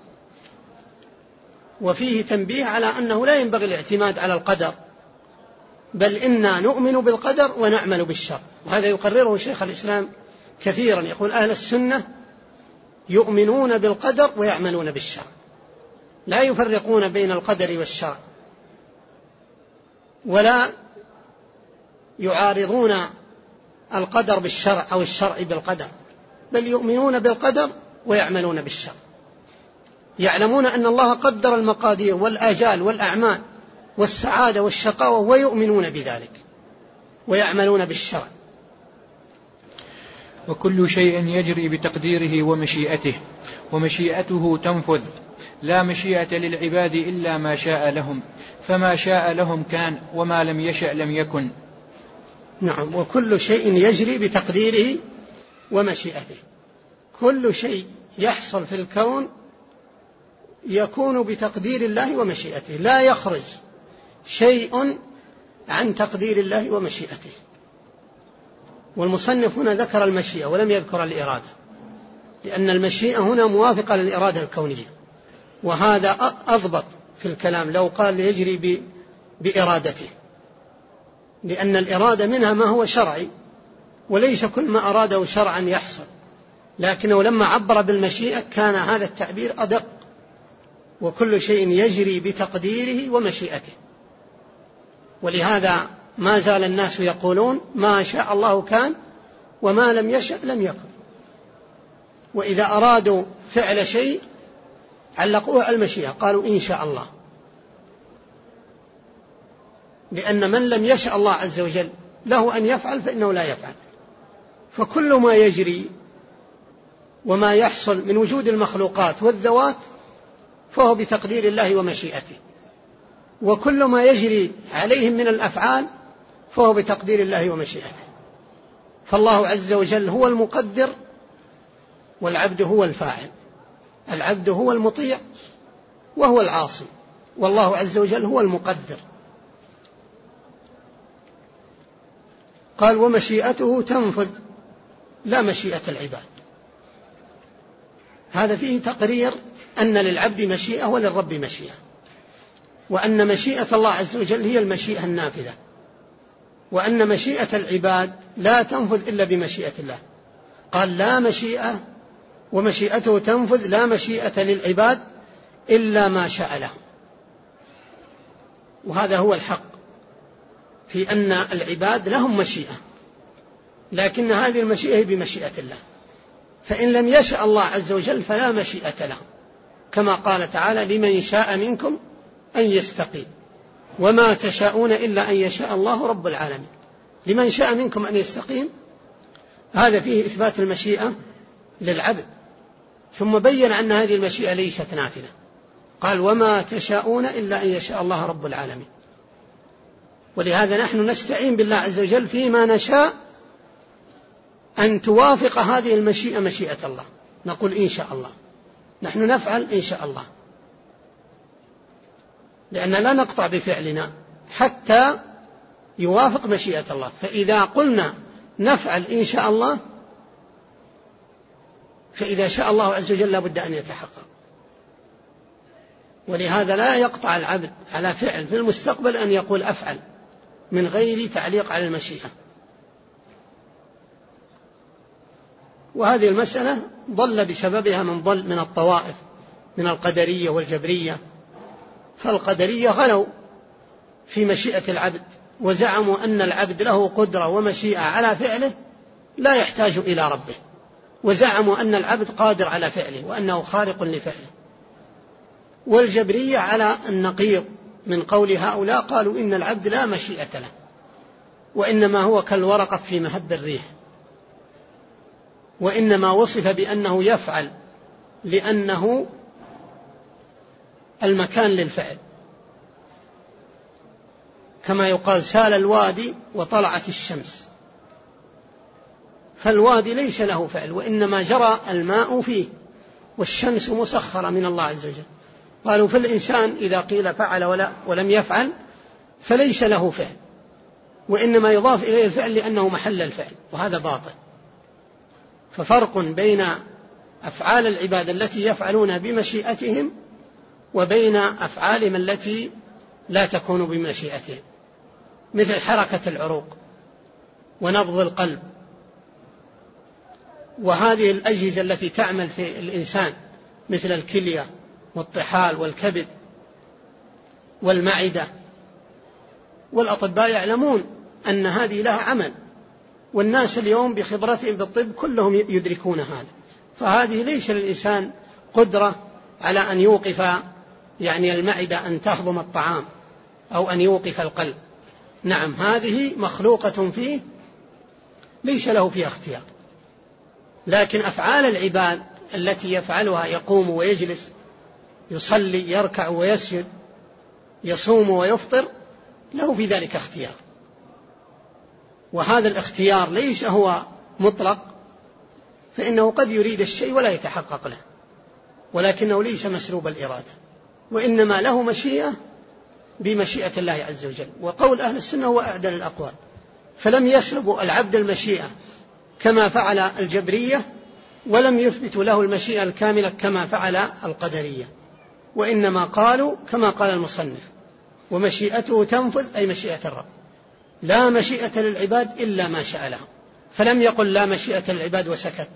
وفيه تنبيه على أنه لا ينبغي الاعتماد على القدر، بل إنا نؤمن بالقدر ونعمل بالشرع. وهذا يقرره شيخ الإسلام كثيرا، يقول أهل السنة يؤمنون بالقدر ويعملون بالشرع، لا يفرقون بين القدر والشرع، ولا يعارضون القدر بالشرع أو الشرع بالقدر، بل يؤمنون بالقدر ويعملون بالشرع، يعلمون أن الله قدر المقادير والآجال والأعمال والسعادة والشقاوة ويؤمنون بذلك ويعملون بالشرع. وكل شيء يجري بتقديره ومشيئته، ومشيئته تنفذ، لا مشيئة للعباد إلا ما شاء لهم، فما شاء لهم كان وما لم يشأ لم يكن. نعم. وكل شيء يجري بتقديره ومشيئته، كل شيء يحصل في الكون يكون بتقدير الله ومشيئته، لا يخرج شيء عن تقدير الله ومشيئته. والمصنف هنا ذكر المشيئة ولم يذكر الإرادة، لأن المشيئة هنا موافقة للإرادة الكونية، وهذا أضبط في الكلام لو قال يجري بإرادته، لأن الإرادة منها ما هو شرعي، وليس كل ما أراده شرعا يحصل، لكنه لما عبر بالمشيئة كان هذا التعبير أدق. وكل شيء يجري بتقديره ومشيئته، ولهذا ما زال الناس يقولون ما شاء الله كان وما لم يشأ لم يكن. وإذا أرادوا فعل شيء علقوه على المشيئة، قالوا إن شاء الله، لأن من لم يشاء الله عز وجل له أن يفعل فإنه لا يفعل. فكل ما يجري وما يحصل من وجود المخلوقات والذوات فهو بتقدير الله ومشيئته، وكل ما يجري عليهم من الأفعال فهو بتقدير الله ومشيئته. فالله عز وجل هو المقدر والعبد هو الفاعل، العبد هو المطيع وهو العاصي، والله عز وجل هو المقدر. قال ومشيئته تنفذ لا مشيئة العباد. هذا فيه تقرير أن للعبد مشيئة وللرب مشيئة، وأن مشيئة الله عز وجل هي المشيئة النافذة، وأن مشيئة العباد لا تنفذ إلا بمشيئة الله. قال لا مشيئة ومشيئته تنفذ لا مشيئة للعباد إلا ما شاء له. وهذا هو الحق في أن العباد لهم مشيئة، لكن هذه المشيئة بمشيئة الله، فإن لم يشاء الله عز وجل فلا مشيئة له، كما قال تعالى لمن شاء منكم أن يستقيم وما تشاءون إلا أن يشاء الله رب العالمين. لمن شاء منكم أن يستقيم هذا فيه إثبات المشيئة للعبد، ثم بين أن هذه المشيئة ليست نافذة، قال وما تشاءون إلا أن يشاء الله رب العالمين. ولهذا نحن نستعين بالله عز وجل فيما نشاء أن توافق هذه المشيئة مشيئة الله، نقول إن شاء الله، نحن نفعل إن شاء الله، لأن لا نقطع بفعلنا حتى يوافق مشيئة الله. فإذا قلنا نفعل إن شاء الله فإذا شاء الله عز وجل لابد أن يتحقق. ولهذا لا يقطع العبد على فعل في المستقبل أن يقول أفعل من غير تعليق على المشيئة. وهذه المسألة ضل بسببها من ضل من الطوائف من القدرية والجبرية. فالقدرية غلوا في مشيئة العبد وزعموا أن العبد له قدرة ومشيئة على فعله لا يحتاج إلى ربه، وزعموا أن العبد قادر على فعله وأنه خارق لفعله. والجبرية على النقيض من قول هؤلاء، قالوا إن العبد لا مشيئة له، وإنما هو كالورقة في مهب الريح، وإنما وصف بأنه يفعل لأنه المكان للفعل، كما يقال سال الوادي وطلعت الشمس، فالوادي ليس له فعل وإنما جرى الماء فيه، والشمس مسخرة من الله عز وجل. قالوا في الإنسان إذا قيل فعل ولا ولم يفعل فليس له فعل، وإنما يضاف إليه الفعل لأنه محل الفعل، وهذا باطل. ففرق بين أفعال العباد التي يفعلون بمشيئتهم وبين أفعالهم التي لا تكون بمشيئتهم، مثل حركة العروق ونبض القلب، وهذه الأجهزة التي تعمل في الإنسان مثل الكلية والطحال والكبد والمعدة. والأطباء يعلمون أن هذه لها عمل، والناس اليوم بخبرتهم بالطب كلهم يدركون هذا. فهذه ليس للإنسان قدرة على أن يوقف يعني المعدة أن تهضم الطعام أو أن يوقف القلب. نعم هذه مخلوقة فيه ليس له فيها اختيار، لكن أفعال العباد التي يفعلها يقوم ويجلس، يصلي يركع ويسجد، يصوم ويفطر، له في ذلك اختيار. وهذا الاختيار ليس هو مطلق، فإنه قد يريد الشيء ولا يتحقق له، ولكنه ليس مسلوب الإرادة، وإنما له مشيئة بمشيئة الله عز وجل. وقول أهل السنة هو أعدل الأقوال، فلم يسلبوا العبد المشيئة كما فعل الجبرية، ولم يثبتوا له المشيئة الكاملة كما فعل القدرية، وإنما قالوا كما قال المصنف ومشيئته تنفذ أي مشيئة الرب، لا مشيئة للعباد إلا ما شاء لهم. فلم يقل لا مشيئة للعباد وسكت،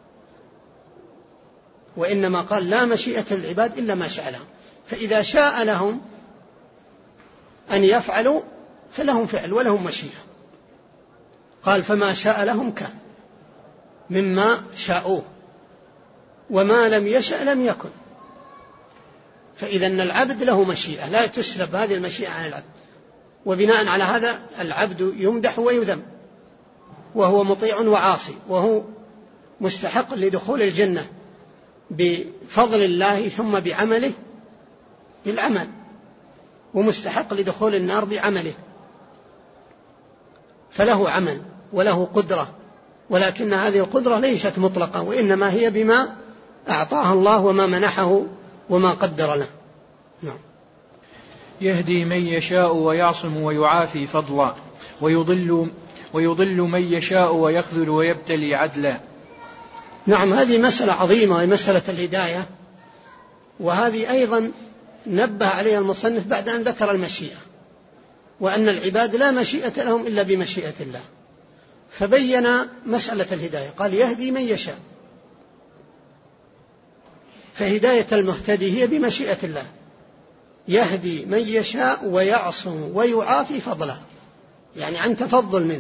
وإنما قال لا مشيئة للعباد إلا ما شاء لهم. فإذا شاء لهم أن يفعلوا فلهم فعل ولهم مشيئة. قال فما شاء لهم كان مما شاءوه، وما لم يشأ لم يكن. فإذا العبد له مشيئة، لا تسلب هذه المشيئة عن العبد، وبناء على هذا العبد يمدح ويذم، وهو مطيع وعاصي، وهو مستحق لدخول الجنة بفضل الله ثم بعمله بالعمل، ومستحق لدخول النار بعمله. فله عمل وله قدرة، ولكن هذه القدرة ليست مطلقة، وإنما هي بما أعطاه الله وما منحه وما قدر له. نعم. يهدي من يشاء ويعصم ويعافي فضلا، ويضل, ويضل من يشاء ويخذل ويبتلي عدلا. نعم، هذه مسألة عظيمة، هي مسألة الهداية، وهذه أيضا نبه عليها المصنف بعد أن ذكر المشيئة، وأن العباد لا مشيئة لهم إلا بمشيئة الله، فبين مسألة الهداية، قال يهدي من يشاء، فهداية المهتدي هي بمشيئة الله، يهدي من يشاء ويعصم ويعافي فضلا، يعني عن تفضل منه.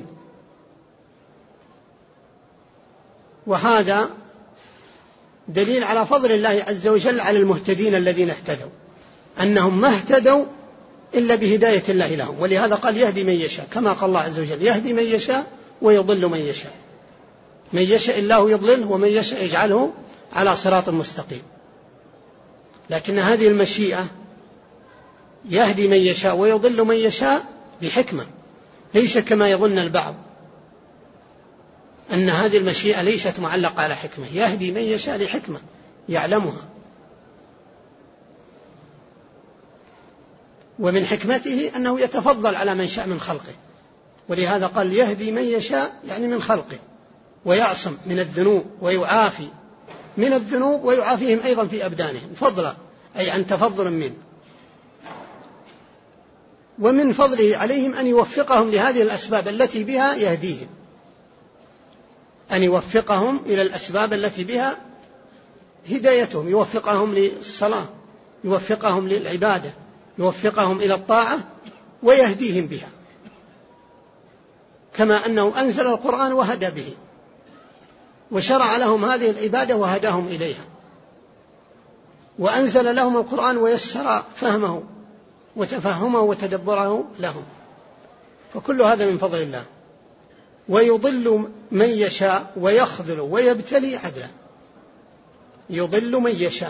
وهذا دليل على فضل الله عز وجل على المهتدين الذين اهتدوا، أنهم ما اهتدوا إلا بهداية الله لهم، ولهذا قال يهدي من يشاء، كما قال الله عز وجل يهدي من يشاء ويضل من يشاء، من يشاء الله يضلله ومن يشاء يجعله على صراط مستقيم. لكن هذه المشيئة يهدي من يشاء ويضل من يشاء بحكمة، ليس كما يظن البعض أن هذه المشيئة ليست معلقة على حكمة، يهدي من يشاء لحكمة يعلمها، ومن حكمته أنه يتفضل على من شاء من خلقه، ولهذا قال يهدي من يشاء يعني من خلقه، ويعصم من الذنوب ويعافي من الذنوب ويعافيهم أيضا في أبدانهم فضلا، أي عن تفضل منه. ومن فضله عليهم أن يوفقهم لهذه الأسباب التي بها يهديهم، أن يوفقهم إلى الأسباب التي بها هدايتهم، يوفقهم للصلاة، يوفقهم للعبادة، يوفقهم إلى الطاعة ويهديهم بها، كما أنه أنزل القرآن وهدى به، وشرع لهم هذه العبادة وهداهم إليها، وأنزل لهم القرآن ويسر فهمه وتفهمه وتدبره لهم، فكل هذا من فضل الله. ويضل من يشاء ويخذل ويبتلي عدلا، يضل من يشاء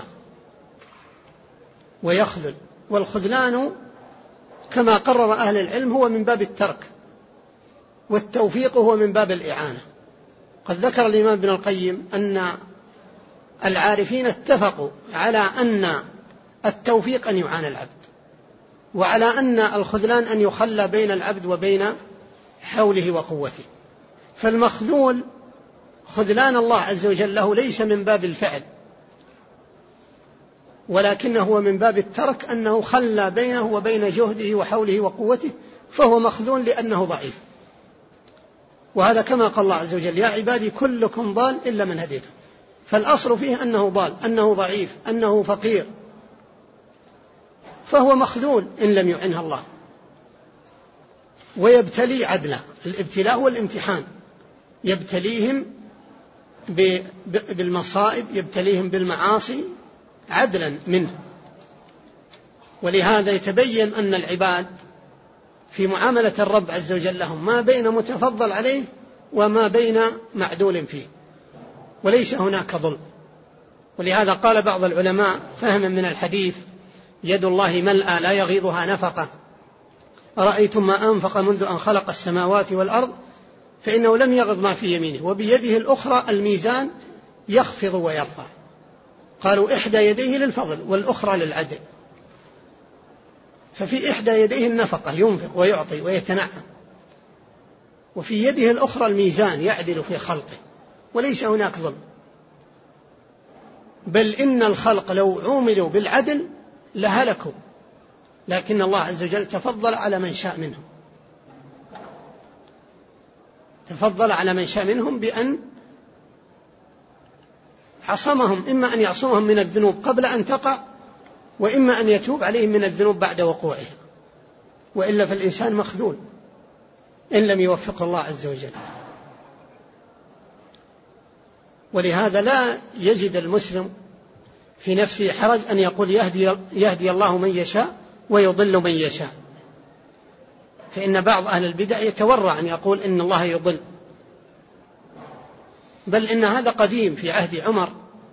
ويخذل، والخذلان كما قرر أهل العلم هو من باب الترك، والتوفيق هو من باب الإعانة. قد ذكر الإمام ابن القيم أن العارفين اتفقوا على أن التوفيق أن يعان العبد، وعلى أن الخذلان أن يخلى بين العبد وبين حوله وقوته. فالمخذول خذلان الله عز وجل له ليس من باب الفعل، ولكنه هو من باب الترك، أنه خلى بينه وبين جهده وحوله وقوته، فهو مخذول لأنه ضعيف. وهذا كما قال الله عز وجل يا عبادي كلكم ضال إلا من هديته، فالأصل فيه أنه ضال، أنه ضعيف، أنه فقير، فهو مخذول إن لم يعنه الله. ويبتلي عدلا، الابتلاء والامتحان، يبتليهم بالمصائب، يبتليهم بالمعاصي عدلا منه. ولهذا يتبين أن العباد في معاملة الرب عز وجل لهم ما بين متفضل عليه وما بين معدول فيه، وليس هناك ظلم. ولهذا قال بعض العلماء فهما من الحديث يد الله ملأى لا يغيضها نفقة، أرأيتم ما أنفق منذ أن خلق السماوات والأرض فإنه لم يغض ما في يمينه، وبيده الأخرى الميزان يخفض ويرفع. قالوا إحدى يديه للفضل والأخرى للعدل، ففي إحدى يديه النفقة ينفق ويعطي ويتنعم، وفي يده الأخرى الميزان يعدل في خلقه، وليس هناك ظلم. بل إن الخلق لو عوملوا بالعدل لهلكوا، لكن الله عز وجل تفضل على من شاء منهم، تفضل على من شاء منهم بأن عصمهم، إما أن يعصمهم من الذنوب قبل أن تقع، وإما أن يتوب عليهم من الذنوب بعد وقوعها، وإلا فالإنسان مخذول إن لم يوفق الله عز وجل. ولهذا لا يجد المسلم في نفسه حرج أن يقول يهدي, يهدي الله من يشاء ويضل من يشاء، فإن بعض أهل البدع يتورع أن يقول إن الله يضل، بل إن هذا قديم في عهد عمر،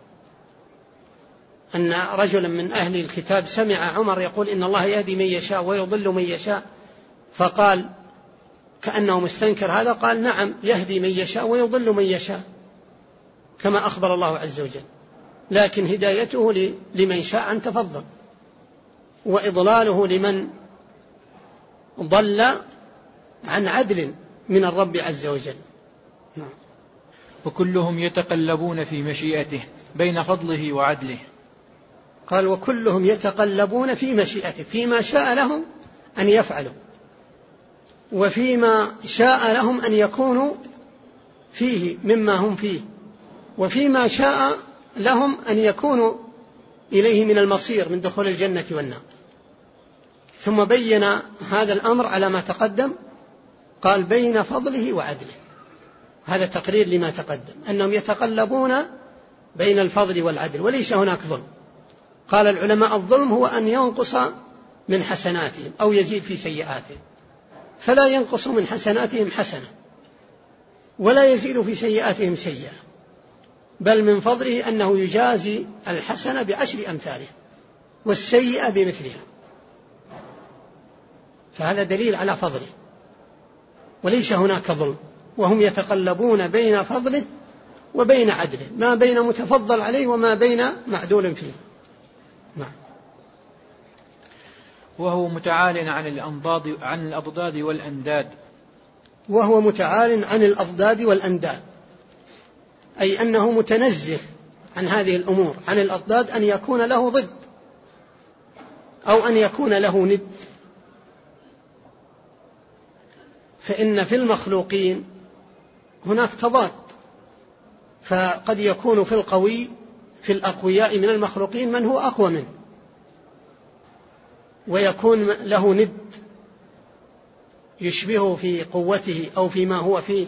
أن رجلا من أهل الكتاب سمع عمر يقول إن الله يهدي من يشاء ويضل من يشاء، فقال كأنه مستنكر هذا، قال نعم يهدي من يشاء ويضل من يشاء كما أخبر الله عز وجل، لكن هدايته لمن شاء أن تفضل، وإضلاله لمن ضل عن عدل من الرب عز وجل. نعم. وكلهم يتقلبون في مشيئته بين فضله وعدله. قال وكلهم يتقلبون في مشيئته، فيما شاء لهم أن يفعلوا وفيما شاء لهم أن يكونوا فيه مما هم فيه، وفيما شاء لهم أن يكونوا إليه من المصير من دخول الجنة والنار. ثم بين هذا الأمر على ما تقدم، قال بين فضله وعدله، هذا تقرير لما تقدم أنهم يتقلبون بين الفضل والعدل وليس هناك ظلم. قال العلماء الظلم هو أن ينقص من حسناتهم أو يزيد في سيئاتهم، فلا ينقص من حسناتهم حسنة ولا يزيد في سيئاتهم سيئة، بل من فضله أنه يجازي الحسنة بعشر أمثالها والسيئة بمثلها، فهذا دليل على فضله وليس هناك ظلم. وهم يتقلبون بين فضله وبين عدله، ما بين متفضل عليه وما بين معدول فيه. نعم. وهو متعال عن الأنضاد عن الأضداد والأنداد. وهو متعال عن الأضداد والأنداد، أي أنه متنزه عن هذه الأمور، عن الأضداد أن يكون له ضد أو أن يكون له ند. فإن في المخلوقين هناك تضاد، فقد يكون في القوي في الأقوياء من المخلوقين من هو أقوى منه، ويكون له ند يشبهه في قوته أو فيما هو فيه،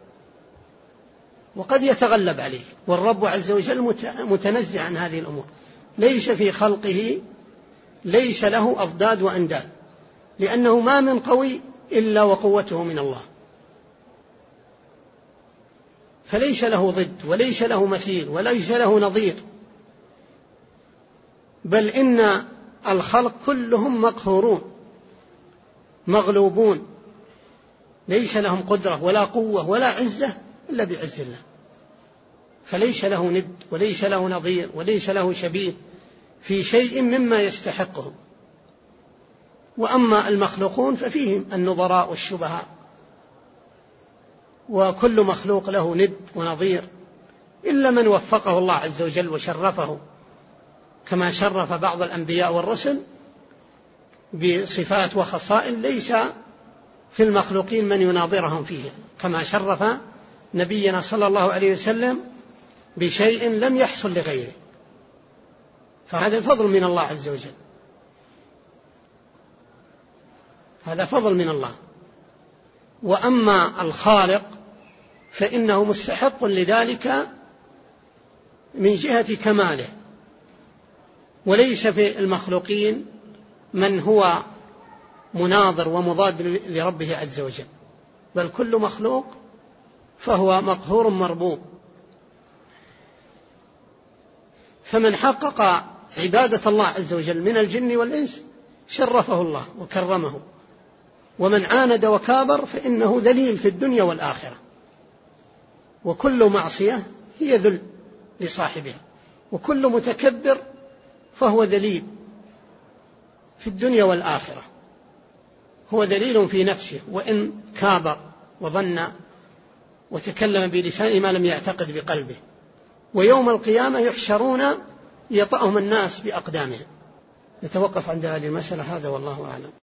وقد يتغلب عليه. والرب عز وجل متنزه عن هذه الأمور، ليس في خلقه ليس له أضداد وأنداد، لأنه ما من قوي إلا وقوته من الله، فليس له ضد وليس له مثيل وليس له نظير، بل إن الخلق كلهم مقهورون مغلوبون، ليس لهم قدرة ولا قوة ولا عزة إلا بعز الله، فليس له ند وليس له نظير وليس له شبيه في شيء مما يستحقه. وأما المخلوقون ففيهم النظراء والشبهاء، وكل مخلوق له ند ونظير إلا من وفقه الله عز وجل وشرفه، كما شرف بعض الأنبياء والرسل بصفات وخصائص ليس في المخلوقين من يناظرهم فيها، كما شرف نبينا صلى الله عليه وسلم بشيء لم يحصل لغيره، فهذا فضل من الله عز وجل، هذا فضل من الله. وأما الخالق فإنه مستحق لذلك من جهة كماله، وليس في المخلوقين من هو مناظر ومضاد لربه عز وجل، بل كل مخلوق فهو مقهور مربوب. فمن حقق عبادة الله عز وجل من الجن والإنس شرفه الله وكرمه، ومن عاند وكابر فإنه ذليل في الدنيا والآخرة، وكل معصية هي ذل لصاحبها، وكل متكبر فهو ذليل في الدنيا والآخرة، هو ذليل في نفسه وإن كابر وظن وتكلم بلسانه ما لم يعتقد بقلبه. ويوم القيامة يحشرون يطأهم الناس بأقدامهم. نتوقف عند هذه المسألة، هذا والله أعلم.